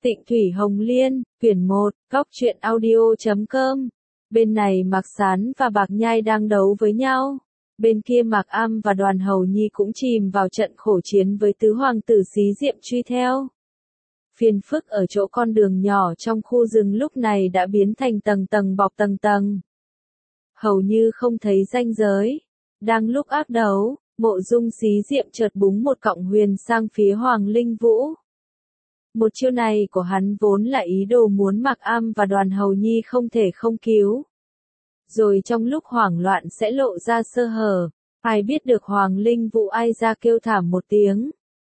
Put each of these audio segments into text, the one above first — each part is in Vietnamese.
Tịnh Thủy Hồng Liên, quyển 1, góc truyện audio.com. Bên này Mạc Sán và Bạc Nhai đang đấu với nhau. Bên kia Mạc Am và Đoàn Hầu Nhi cũng chìm vào trận khổ chiến với tứ hoàng tử Xí Diệm truy theo. Phiền phức ở chỗ con đường nhỏ trong khu rừng lúc này đã biến thành tầng tầng bọc tầng tầng. Hầu như không thấy ranh giới. Đang lúc ác đấu, Mộ Dung Xí Diệm chợt búng một cọng huyền sang phía Hoàng Linh Vũ. Một chiêu này của hắn vốn là ý đồ muốn Mạc Am và Đoàn Hầu Nhi không thể không cứu. Rồi trong lúc hoảng loạn sẽ lộ ra sơ hở, ai biết được Hoàng Linh Vũ ai ra kêu thảm một tiếng.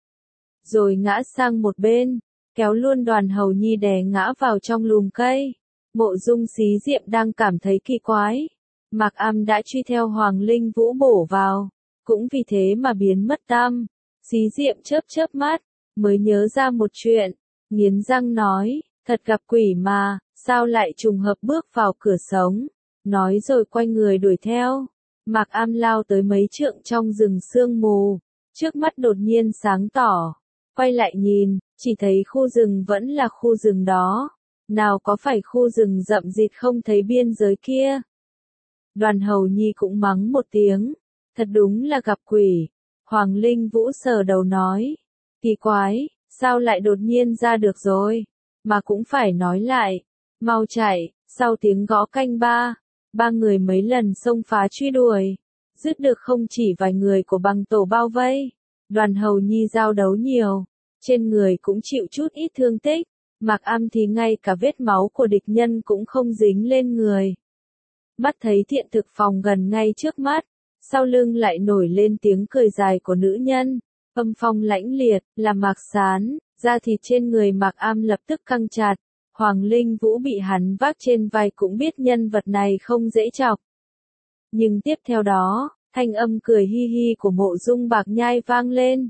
Rồi ngã sang một bên, kéo luôn Đoàn Hầu Nhi đè ngã vào trong lùm cây. Mộ Dung Xí Diệm đang cảm thấy kỳ quái. Mạc Am đã truy theo Hoàng Linh Vũ bổ vào, cũng vì thế mà biến mất tăm. Xí Diệm chớp mắt, mới nhớ ra một chuyện, nghiến răng nói, thật gặp quỷ mà, sao lại trùng hợp bước vào cửa sống, nói rồi quay người đuổi theo. Mạc Am lao tới mấy trượng trong rừng sương mù, trước mắt đột nhiên sáng tỏ, quay lại nhìn, chỉ thấy khu rừng vẫn là khu rừng đó, nào có phải khu rừng rậm rịt không thấy biên giới kia. Đoàn Hầu Nhi cũng mắng một tiếng, thật đúng là gặp quỷ. Hoàng Linh Vũ sờ đầu nói, kỳ quái, sao lại đột nhiên ra được rồi, mà cũng phải nói lại, mau chạy. Sau tiếng gõ canh ba người mấy lần xông phá truy đuổi, dứt được không chỉ vài người của băng tổ bao vây. Đoàn Hầu Nhi giao đấu nhiều, trên người cũng chịu chút ít thương tích, Mạc Am thì ngay cả vết máu của địch nhân cũng không dính lên người. Mắt thấy Thiện Thực Phòng gần ngay trước mắt, sau lưng lại nổi lên tiếng cười dài của nữ nhân, âm phong lãnh liệt, là Mạc Sán. Da thịt trên người Mạc Am lập tức căng chặt, Hoàng Linh Vũ bị hắn vác trên vai cũng biết nhân vật này không dễ chọc. Nhưng tiếp theo đó, thanh âm cười hi hi của Mộ Dung Bạc Nhai vang lên.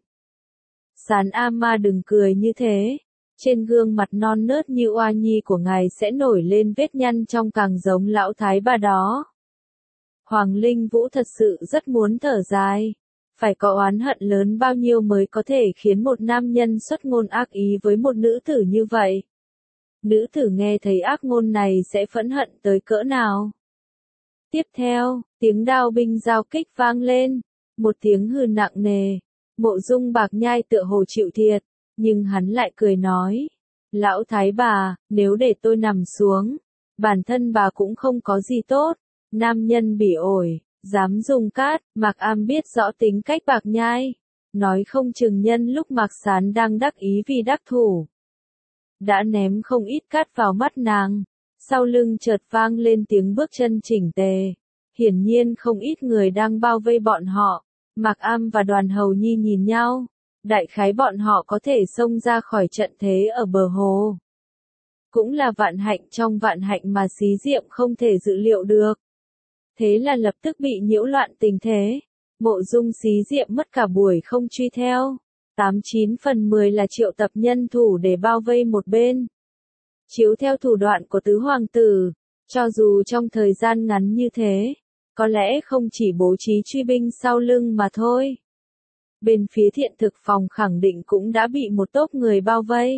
Sán A Ma đừng cười như thế, trên gương mặt non nớt như oa nhi của ngài sẽ nổi lên vết nhăn trông càng giống lão thái bà đó. Hoàng Linh Vũ thật sự rất muốn thở dài. Phải có oán hận lớn bao nhiêu mới có thể khiến một nam nhân xuất ngôn ác ý với một nữ tử như vậy. Nữ tử nghe thấy ác ngôn này sẽ phẫn hận tới cỡ nào. Tiếp theo, tiếng đao binh giao kích vang lên, một tiếng hừ nặng nề. Mộ Dung Bạc Nhai tựa hồ chịu thiệt, nhưng hắn lại cười nói, lão thái bà, nếu để tôi nằm xuống, bản thân bà cũng không có gì tốt. Nam nhân bỉ ổi, dám dùng cát. Mạc Am biết rõ tính cách Bạc Nhai, nói không chừng nhân lúc Mạc Sán đang đắc ý vì đắc thủ, đã ném không ít cát vào mắt nàng. Sau lưng chợt vang lên tiếng bước chân chỉnh tề, hiển nhiên không ít người đang bao vây bọn họ. Mạc Am và Đoàn Hầu Nhi nhìn nhau, đại khái bọn họ có thể xông ra khỏi trận thế ở bờ hồ. Cũng là vạn hạnh trong vạn hạnh mà Xí Diệm không thể dự liệu được. Thế là lập tức bị nhiễu loạn tình thế. Mộ Dung Xí Diệm mất cả buổi không truy theo. 89 phần 10 là triệu tập nhân thủ để bao vây một bên. Chiếu theo thủ đoạn của tứ hoàng tử, cho dù trong thời gian ngắn như thế, có lẽ không chỉ bố trí truy binh sau lưng mà thôi. Bên phía Thiện Thực Phòng khẳng định cũng đã bị một tốp người bao vây.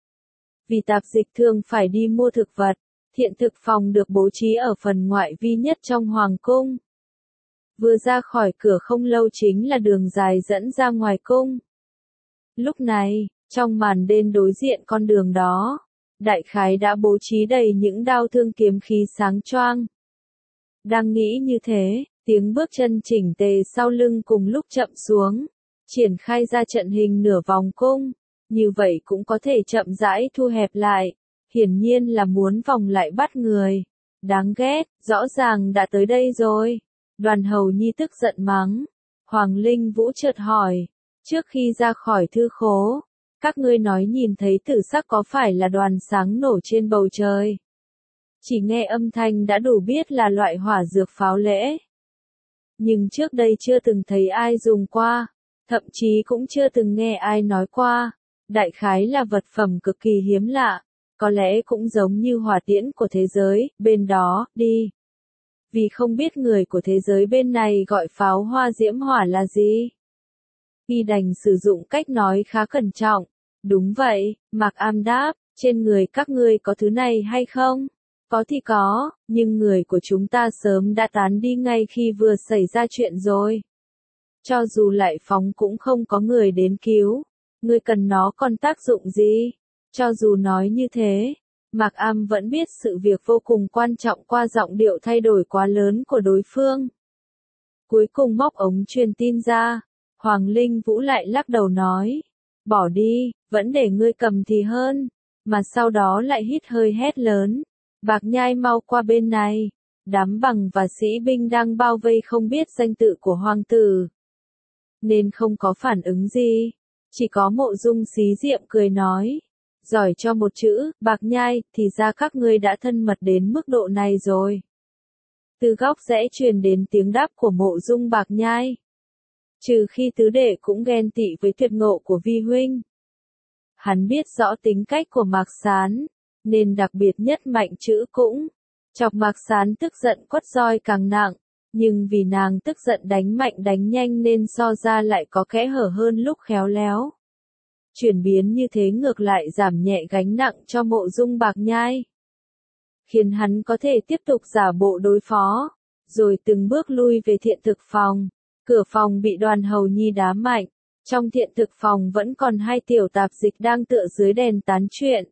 Vì tạp dịch thường phải đi mua thực vật, Thiện Thực Phòng được bố trí ở phần ngoại vi nhất trong hoàng cung. Vừa ra khỏi cửa không lâu chính là đường dài dẫn ra ngoài cung. Lúc này, trong màn đêm đối diện con đường đó, đại khái đã bố trí đầy những đao thương kiếm khí sáng choang. Đang nghĩ như thế, tiếng bước chân chỉnh tề sau lưng cùng lúc chậm xuống, triển khai ra trận hình nửa vòng cung, như vậy cũng có thể chậm rãi thu hẹp lại, hiển nhiên là muốn vòng lại bắt người. Đáng ghét, rõ ràng đã tới đây rồi. Đoàn Hầu Nhi tức giận mắng. Hoàng Linh Vũ chợt hỏi, trước khi ra khỏi thư khố, các ngươi nói nhìn thấy tử sắc có phải là đoàn sáng nổ trên bầu trời? Chỉ nghe âm thanh đã đủ biết là loại hỏa dược pháo lễ. Nhưng trước đây chưa từng thấy ai dùng qua, thậm chí cũng chưa từng nghe ai nói qua. Đại khái là vật phẩm cực kỳ hiếm lạ, có lẽ cũng giống như hỏa tiễn của thế giới, bên đó, đi. Vì không biết người của thế giới bên này gọi pháo hoa diễm hỏa là gì. Y đành sử dụng cách nói khá cẩn trọng. Đúng vậy, Mạc Am đáp, trên người các ngươi có thứ này hay không? Có thì có, nhưng người của chúng ta sớm đã tán đi ngay khi vừa xảy ra chuyện rồi. Cho dù lại phóng cũng không có người đến cứu. Ngươi cần nó còn tác dụng gì? Cho dù nói như thế, Mạc Am vẫn biết sự việc vô cùng quan trọng qua giọng điệu thay đổi quá lớn của đối phương. Cuối cùng móc ống truyền tin ra, Hoàng Linh Vũ lại lắc đầu nói, bỏ đi, vẫn để ngươi cầm thì hơn, mà sau đó lại hít hơi hét lớn, Bạc Nhai mau qua bên này, đám bằng và sĩ binh đang bao vây không biết danh tự của hoàng tử, nên không có phản ứng gì, chỉ có Mộ Dung Xí Diệm cười nói, giỏi cho một chữ, Bạc Nhai, thì ra các ngươi đã thân mật đến mức độ này rồi. Từ góc rẽ truyền đến tiếng đáp của Mộ Dung Bạc Nhai. Trừ khi tứ đệ cũng ghen tị với tuyệt ngộ của vi huynh. Hắn biết rõ tính cách của Mạc Sán, nên đặc biệt nhất mạnh chữ cũng. Chọc Mạc Sán tức giận quất roi càng nặng, nhưng vì nàng tức giận đánh mạnh đánh nhanh nên so ra lại có kẽ hở hơn lúc khéo léo. Chuyển biến như thế ngược lại giảm nhẹ gánh nặng cho Mộ Dung Bạc Nhai, khiến hắn có thể tiếp tục giả bộ đối phó, rồi từng bước lui về thiện thực phòng. Cửa phòng bị Đoàn Hầu Nhi đá mạnh, trong thiện thực phòng vẫn còn hai tiểu tạp dịch đang tựa dưới đèn tán chuyện.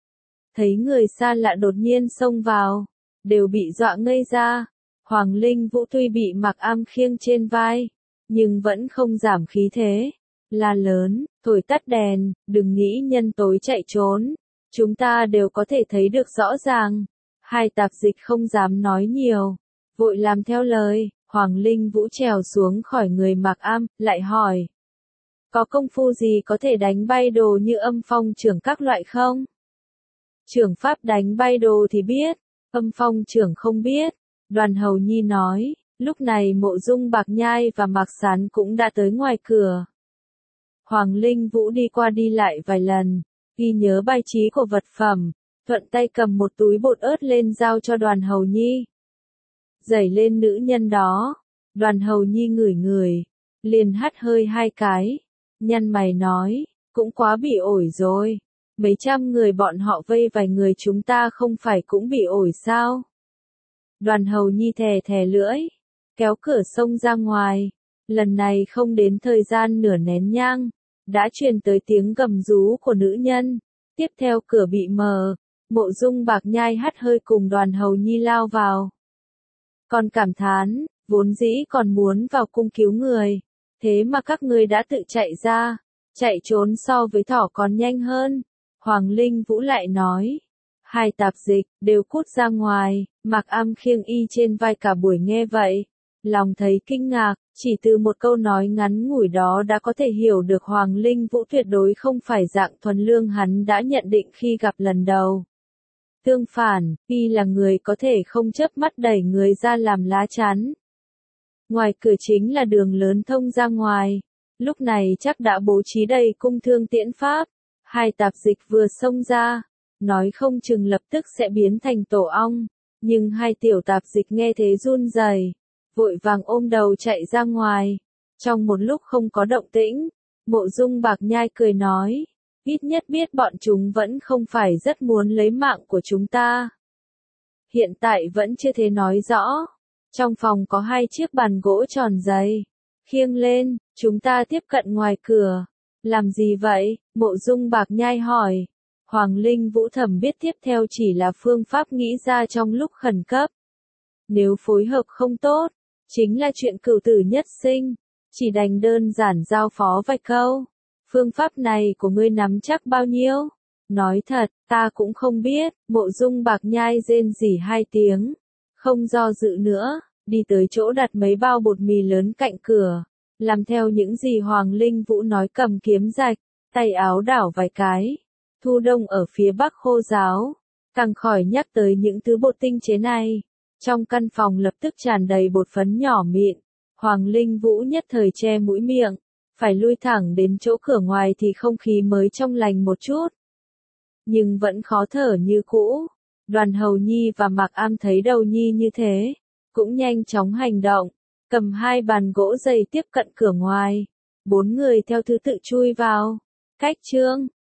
Thấy người xa lạ đột nhiên xông vào, đều bị dọa ngây ra. Hoàng Linh Vũ tuy bị Mạc Am khiêng trên vai, nhưng vẫn không giảm khí thế, la lớn, thổi tắt đèn, đừng nghĩ nhân tối chạy trốn, chúng ta đều có thể thấy được rõ ràng. Hai tạp dịch không dám nói nhiều, vội làm theo lời. Hoàng Linh Vũ trèo xuống khỏi người Mạc Am, lại hỏi, có công phu gì có thể đánh bay đồ như Âm Phong trưởng các loại không? Trưởng pháp đánh bay đồ thì biết, Âm Phong trưởng không biết. Đoàn Hầu Nhi nói, lúc này Mộ Dung Bạc Nhai và Mạc Sán cũng đã tới ngoài cửa. Hoàng Linh Vũ đi qua đi lại vài lần, ghi nhớ bài trí của vật phẩm, thuận tay cầm một túi bột ớt lên giao cho Đoàn Hầu Nhi. Dày lên nữ nhân đó, Đoàn Hầu Nhi ngửi ngửi, liền hắt hơi hai cái, nhăn mày nói, cũng quá bị ổi rồi, mấy trăm người bọn họ vây vài người chúng ta không phải cũng bị ổi sao? Đoàn Hầu Nhi thè thè lưỡi, kéo cửa xông ra ngoài, lần này không đến thời gian nửa nén nhang, đã truyền tới tiếng gầm rú của nữ nhân, tiếp theo cửa bị mở, Mộ Dung Bạc Nhai hắt hơi cùng Đoàn Hầu Nhi lao vào. Còn cảm thán, vốn dĩ còn muốn vào cung cứu người, thế mà các ngươi đã tự chạy ra, chạy trốn so với thỏ còn nhanh hơn. Hoàng Linh Vũ lại nói, hai tạp dịch, đều cút ra ngoài. Mạc Am khiêng y trên vai cả buổi nghe vậy, lòng thấy kinh ngạc, chỉ từ một câu nói ngắn ngủi đó đã có thể hiểu được Hoàng Linh Vũ tuyệt đối không phải dạng thuần lương hắn đã nhận định khi gặp lần đầu. Tương phản, y là người có thể không chớp mắt đẩy người ra làm lá chắn. Ngoài cửa chính là đường lớn thông ra ngoài, lúc này chắc đã bố trí đầy cung thương tiễn pháp. Hai tạp dịch vừa xông ra, nói không chừng lập tức sẽ biến thành tổ ong, nhưng hai tiểu tạp dịch nghe thế run rẩy, vội vàng ôm đầu chạy ra ngoài. Trong một lúc không có động tĩnh, Mộ Dung Bạc Nhai cười nói, ít nhất biết bọn chúng vẫn không phải rất muốn lấy mạng của chúng ta. Hiện tại vẫn chưa thể nói rõ. Trong phòng có hai chiếc bàn gỗ tròn dày, khiêng lên, chúng ta tiếp cận ngoài cửa. Làm gì vậy? Mộ Dung Bạc Nhai hỏi. Hoàng Linh Vũ thầm biết tiếp theo chỉ là phương pháp nghĩ ra trong lúc khẩn cấp. Nếu phối hợp không tốt, chính là chuyện cửu tử nhất sinh, chỉ đành đơn giản giao phó vài câu. Phương pháp này của ngươi nắm chắc bao nhiêu? Nói thật, ta cũng không biết. Mộ Dung Bạc Nhai rên rỉ hai tiếng, không do dự nữa, đi tới chỗ đặt mấy bao bột mì lớn cạnh cửa, làm theo những gì Hoàng Linh Vũ nói, cầm kiếm rạch, tay áo đảo vài cái. Thu đông ở phía bắc khô ráo, càng khỏi nhắc tới những thứ bột tinh chế này. Trong căn phòng lập tức tràn đầy bột phấn nhỏ mịn. Hoàng Linh Vũ nhất thời che mũi miệng, phải lui thẳng đến chỗ cửa ngoài thì không khí mới trong lành một chút. Nhưng vẫn khó thở như cũ. Đoàn Hầu Nhi và Mạc Am thấy Đầu Nhi như thế, cũng nhanh chóng hành động, cầm hai bàn gỗ dày tiếp cận cửa ngoài. Bốn người theo thứ tự chui vào. Cách chương